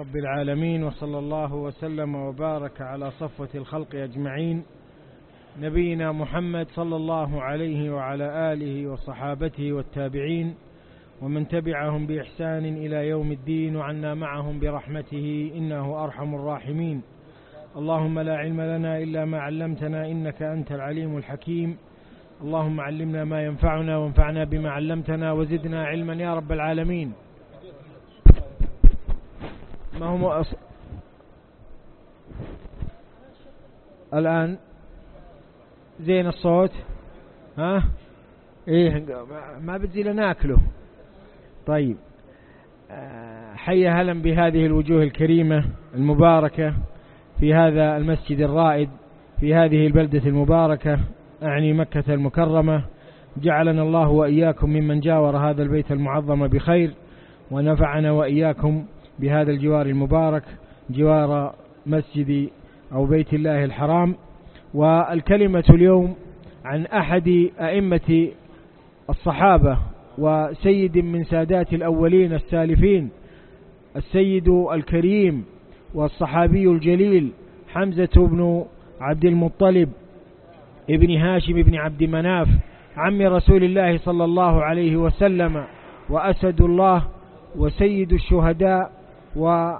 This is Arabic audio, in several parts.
رب العالمين، وصلى الله وسلم وبارك على صفوة الخلق أجمعين، نبينا محمد صلى الله عليه وعلى آله وصحابته والتابعين ومن تبعهم بإحسان إلى يوم الدين، وعنا معهم برحمته إنه أرحم الراحمين. اللهم لا علم لنا إلا ما علمتنا إنك أنت العليم الحكيم. اللهم علمنا ما ينفعنا وانفعنا بما علمتنا وزدنا علما يا رب العالمين. ما هو الآن زين الصوت؟ ها إيه ما بدي لناكله. طيب، حيا هلا بهذه الوجوه الكريمة المباركة في هذا المسجد الرائد في هذه البلدة المباركة، أعني مكة المكرمة. جعلنا الله وإياكم ممن جاور هذا البيت المعظم بخير، ونفعنا وإياكم بهذا الجوار المبارك، جوار مسجد أو بيت الله الحرام. والكلمة اليوم عن أحد أئمة الصحابة وسيد من سادات الأولين السالفين، السيد الكريم والصحابي الجليل حمزة بن عبد المطلب ابن هاشم بن عبد مناف، عم رسول الله صلى الله عليه وسلم، وأسد الله وسيد الشهداء، وعم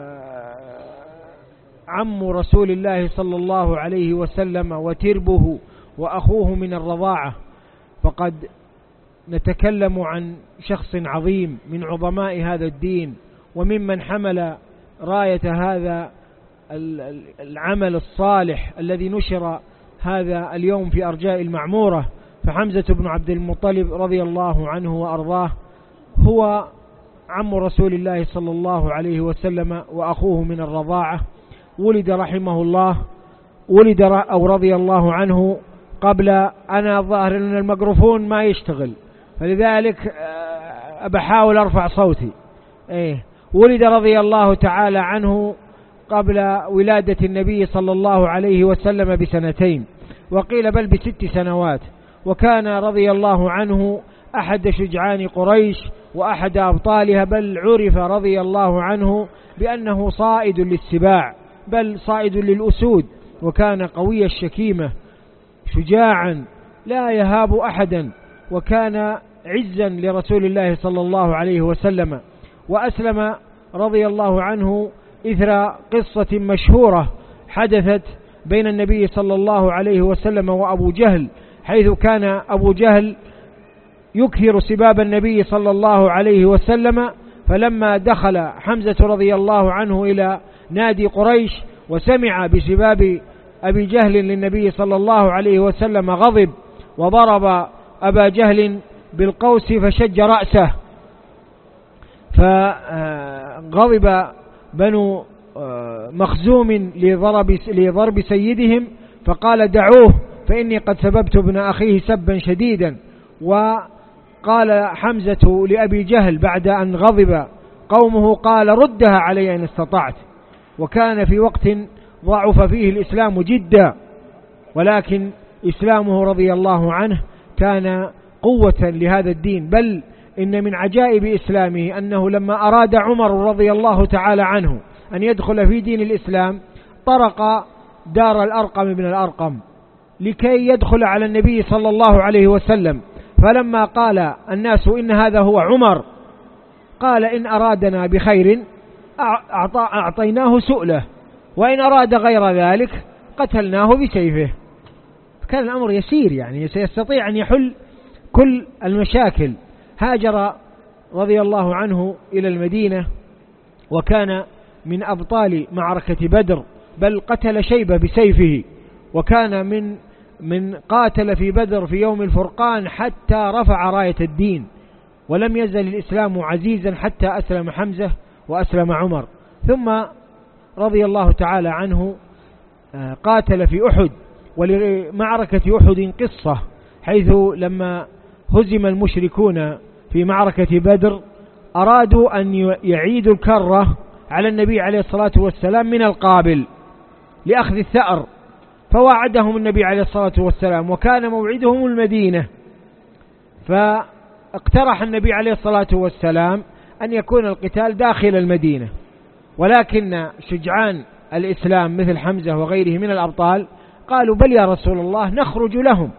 رسول الله صلى الله عليه وسلم، وتربه وأخوه من الرضاعة. فقد نتكلم عن شخص عظيم من عظماء هذا الدين، وممن حمل راية هذا العمل الصالح الذي نشر هذا اليوم في أرجاء المعمورة. فحمزة بن عبد المطلب رضي الله عنه وأرضاه هو عم رسول الله صلى الله عليه وسلم وأخوه من الرضاعة. ولد رحمه الله، ولد أو رضي الله عنه قبل أنا الظاهر أن الميكروفون ما يشتغل، فلذلك بحاول أرفع صوتي. ولد رضي الله تعالى عنه قبل ولادة النبي صلى الله عليه وسلم بسنتين، وقيل بل ب6 سنوات. وكان رضي الله عنه أحد شجعان قريش وأحد أبطالها، بل عرف رضي الله عنه بأنه صائد للسباع، بل صائد للأسود. وكان قوي الشكيمة شجاعا لا يهاب أحدا، وكان عزا لرسول الله صلى الله عليه وسلم. وأسلم رضي الله عنه إثر قصة مشهورة حدثت بين النبي صلى الله عليه وسلم وأبو جهل، حيث كان أبو جهل يكثر سباب النبي صلى الله عليه وسلم. فلما دخل حمزة رضي الله عنه إلى نادي قريش وسمع بسباب أبي جهل للنبي صلى الله عليه وسلم، غضب وضرب أبا جهل بالقوس فشج رأسه. فغضب بنو مخزوم لضرب سيدهم، فقال دعوه فإني قد سببت ابن أخيه سبا شديدا. وقال حمزة لأبي جهل بعد أن غضب قومه، قال ردها علي إن استطعت. وكان في وقت ضعف فيه الإسلام جدا، ولكن إسلامه رضي الله عنه كان قوة لهذا الدين. بل إن من عجائب إسلامه أنه لما أراد عمر رضي الله تعالى عنه أن يدخل في دين الإسلام، طرق دار الأرقم بن الأرقم لكي يدخل على النبي صلى الله عليه وسلم. فلما قال الناس إن هذا هو عمر، قال إن أرادنا بخير أعطيناه سؤله، وإن أراد غير ذلك قتلناه بسيفه. كان الأمر يسير، يعني سيستطيع أن يحل كل المشاكل. هاجر رضي الله عنه إلى المدينة، وكان من أبطال معركة بدر، بل قتل شيبة بسيفه، وكان من قاتل في بدر في يوم الفرقان حتى رفع راية الدين. ولم يزل الإسلام عزيزا حتى أسلم حمزة وأسلم عمر. ثم رضي الله تعالى عنه قاتل في أحد. ولمعركة أحد قصة، حيث لما هزم المشركون في معركة بدر أرادوا أن يعيدوا الكرة على النبي عليه الصلاة والسلام من القابل لأخذ الثأر، فوعدهم النبي عليه الصلاة والسلام، وكان موعدهم المدينة. فاقترح النبي عليه الصلاة والسلام أن يكون القتال داخل المدينة، ولكن شجعان الإسلام مثل حمزة وغيره من الأبطال قالوا بل يا رسول الله نخرج لهم.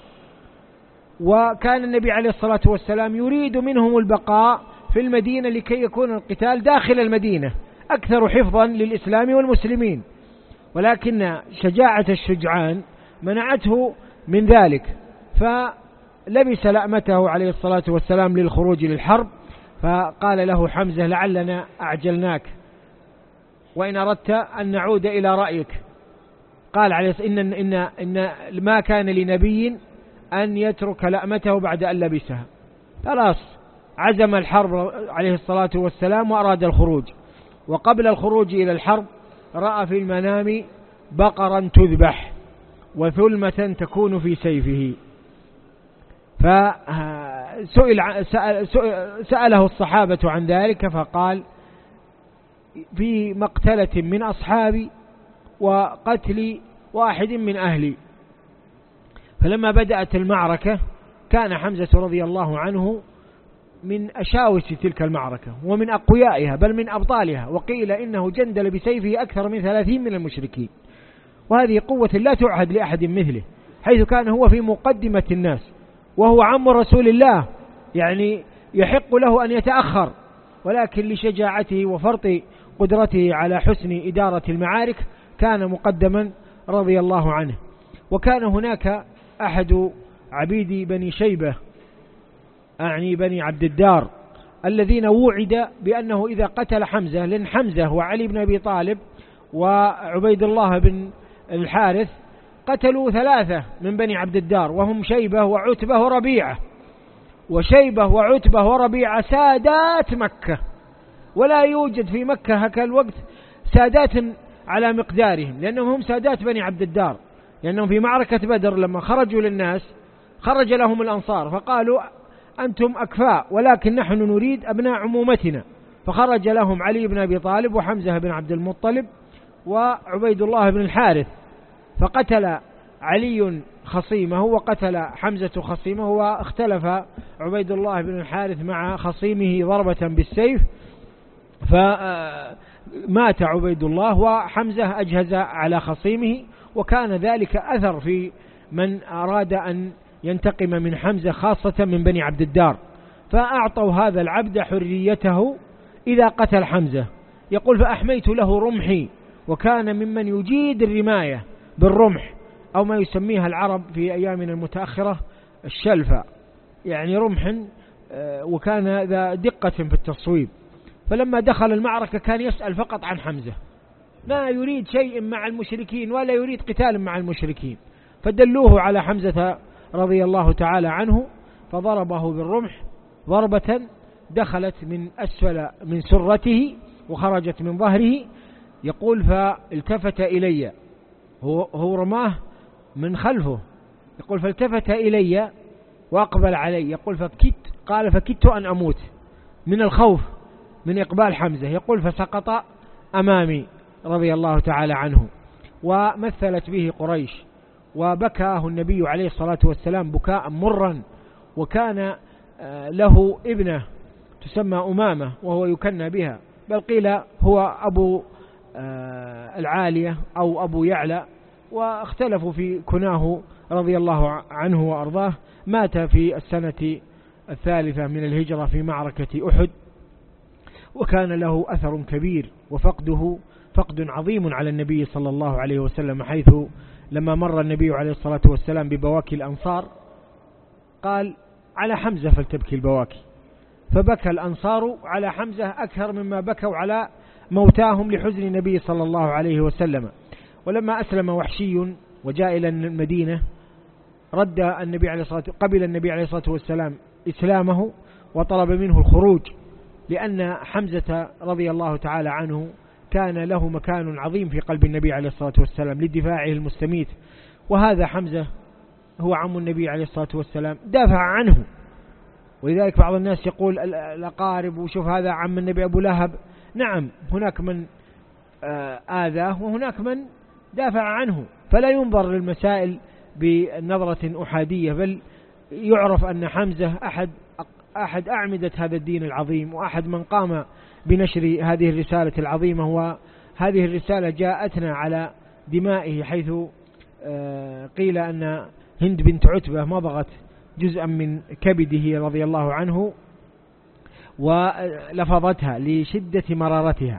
وكان النبي عليه الصلاة والسلام يريد منهم البقاء في المدينة لكي يكون القتال داخل المدينة أكثر حفظا للإسلام والمسلمين، ولكن شجاعة الشجعان منعته من ذلك، فلبس لأمته عليه الصلاة والسلام للخروج للحرب. فقال له حمزة لعلنا أعجلناك وإن أردت أن نعود إلى رأيك. قال عليه إن ما كان لنبي أن يترك لأمته بعد أن لبسها. خلاص عزم الحرب عليه الصلاة والسلام وأراد الخروج، وقبل الخروج إلى الحرب رأى في المنام بقرا تذبح وثلمة تكون في سيفه، فسأله الصحابة عن ذلك فقال في مقتلة من أصحابي وقتل واحد من أهلي. فلما بدأت المعركة كان حمزة رضي الله عنه من أشاوس تلك المعركة ومن أقويائها بل من أبطالها، وقيل إنه جندل بسيفه أكثر من 30 من المشركين، وهذه قوة لا تعهد لأحد مثله، حيث كان هو في مقدمة الناس وهو عم رسول الله، يعني يحق له أن يتأخر، ولكن لشجاعته وفرط قدرته على حسن إدارة المعارك كان مقدما رضي الله عنه. وكان هناك أحد عبيد بني شيبة أعني بني عبد الدار الذين وعد بأنه إذا قتل حمزة، لأن حمزة وعلي بن أبي طالب وعبيد الله بن الحارث قتلوا 3 من بني عبد الدار وهم شيبة وعتبة وربيعة، وشيبة وعتبة وربيعة سادات مكة، ولا يوجد في مكة هكا الوقت سادات على مقدارهم، لأنهم هم سادات بني عبد الدار، لأنهم في معركة بدر لما خرجوا للناس خرج لهم الأنصار فقالوا أنتم أكفاء ولكن نحن نريد أبناء عمومتنا، فخرج لهم علي بن أبي طالب وحمزة بن عبد المطلب وعبيد الله بن الحارث، فقتل علي خصيمه وقتل حمزة خصيمه، واختلف عبيد الله بن الحارث مع خصيمه ضربة بالسيف فمات عبيد الله وحمزة أجهز على خصيمه، وكان ذلك أثر في من أراد أن ينتقم من حمزة خاصة من بني عبد الدار، فأعطوا هذا العبد حريته إذا قتل حمزة. يقول فأحميت له رمحي، وكان ممن يجيد الرماية بالرمح أو ما يسميها العرب في أيامنا المتأخرة الشلفة، يعني رمح، وكان ذا دقة في التصويب. فلما دخل المعركة كان يسأل فقط عن حمزة، ما يريد شيء مع المشركين ولا يريد قتال مع المشركين، فدلوه على حمزة رضي الله تعالى عنه فضربه بالرمح ضربة دخلت من أسفل من سرته وخرجت من ظهره. يقول فالتفت إلي، هو رماه من خلفه، يقول فالتفت إلي وأقبل علي، يقول فكدت أن أموت من الخوف من إقبال حمزة، يقول فسقط أمامي رضي الله تعالى عنه، ومثلت به قريش وبكاه النبي عليه الصلاة والسلام بكاء مرا. وكان له ابنة تسمى أمامة وهو يكنى بها، بل قيل هو أبو العالية أو أبو يعلى، واختلفوا في كناه رضي الله عنه وأرضاه. مات في السنة 3 من الهجرة في معركة أحد، وكان له أثر كبير وفقده فقد عظيم على النبي صلى الله عليه وسلم، حيث لما مر النبي عليه الصلاة والسلام ببواكي الأنصار قال على حمزة فلتبكي البواكي، فبكى الأنصار على حمزة أكثر مما بكوا على موتاهم لحزن النبي صلى الله عليه وسلم. ولما أسلم وحشي وجاء إلى المدينة قبل النبي عليه الصلاة والسلام إسلامه وطلب منه الخروج، لأن حمزة رضي الله تعالى عنه كان له مكان عظيم في قلب النبي عليه الصلاة والسلام لدفاعه المستميت، وهذا حمزة هو عم النبي عليه الصلاة والسلام دافع عنه. ولذلك بعض الناس يقول الأقارب وشوف هذا عم النبي أبو لهب، نعم هناك من آذاه وهناك من دافع عنه، فلا ينظر للمسائل بنظرة أحادية، بل يعرف أن حمزة أحد أحد أعمدة هذا الدين العظيم وأحد من قام بنشر هذه الرسالة العظيمة. وهذه الرسالة جاءتنا على دمائه، حيث قيل أن هند بنت عتبة مضغت جزءا من كبده رضي الله عنه ولفظتها لشدة مرارتها،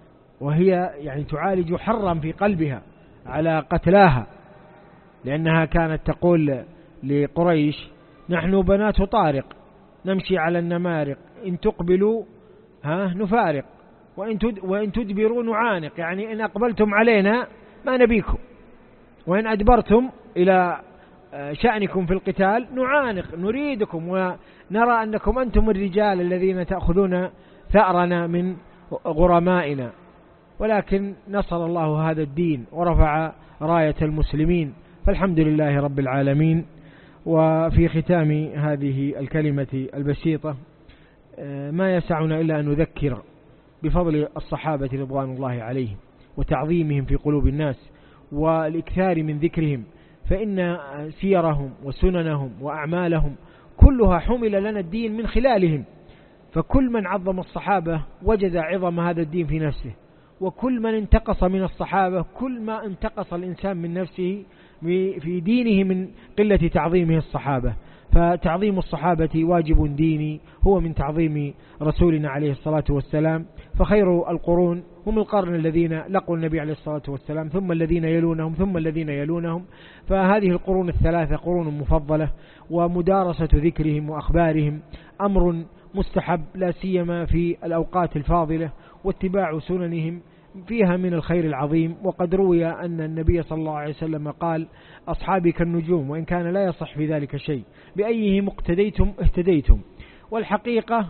وهي يعني تعالج حرا في قلبها على قتلاها، لأنها كانت تقول لقريش: نحن بنات طارق نمشي على النمارق، إن تقبلوا نفارق وإن تدبروا نعانق، يعني إن أقبلتم علينا ما نبيكم، وإن أدبرتم إلى شأنكم في القتال نعانق نريدكم، ونرى أنكم أنتم الرجال الذين تأخذون ثأرنا من غرمائنا. ولكن نصر الله هذا الدين ورفع راية المسلمين، فالحمد لله رب العالمين. وفي ختام هذه الكلمة البسيطة ما يسعنا إلا أن نذكر بفضل الصحابة رضوان الله عليهم وتعظيمهم في قلوب الناس والإكثار من ذكرهم، فإن سيرهم وسننهم وأعمالهم كلها حمل لنا الدين من خلالهم. فكل من عظم الصحابة وجد عظم هذا الدين في نفسه، وكل من انتقص من الصحابة كل ما انتقص الإنسان من نفسه في دينه من قلة تعظيمه الصحابة. فتعظيم الصحابة واجب ديني، هو من تعظيم رسولنا عليه الصلاة والسلام. فخير القرون هم القرن الذين لقوا النبي عليه الصلاة والسلام، ثم الذين يلونهم، ثم الذين يلونهم. فهذه القرون الثلاثة قرون مفضلة، ومدارسة ذكرهم وأخبارهم أمر مستحب، لا سيما في الأوقات الفاضلة، واتباع سننهم فيها من الخير العظيم. وقد روي أن النبي صلى الله عليه وسلم قال: أصحابي كالنجوم، وإن كان لا يصح في ذلك شيء، بأيهم اقتديتم اهتديتم. والحقيقة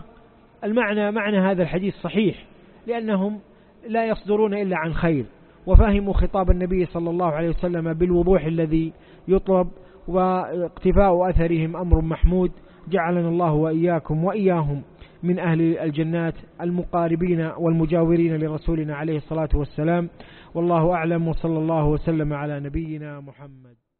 معنى هذا الحديث صحيح، لأنهم لا يصدرون إلا عن خير، وفهموا خطاب النبي صلى الله عليه وسلم بالوضوح الذي يطلب، واقتفاء أثرهم أمر محمود. جعلنا الله وإياكم وإياهم من أهل الجنات المقاربين والمجاورين لرسولنا عليه الصلاة والسلام. والله أعلم، وصلى الله وسلم على نبينا محمد.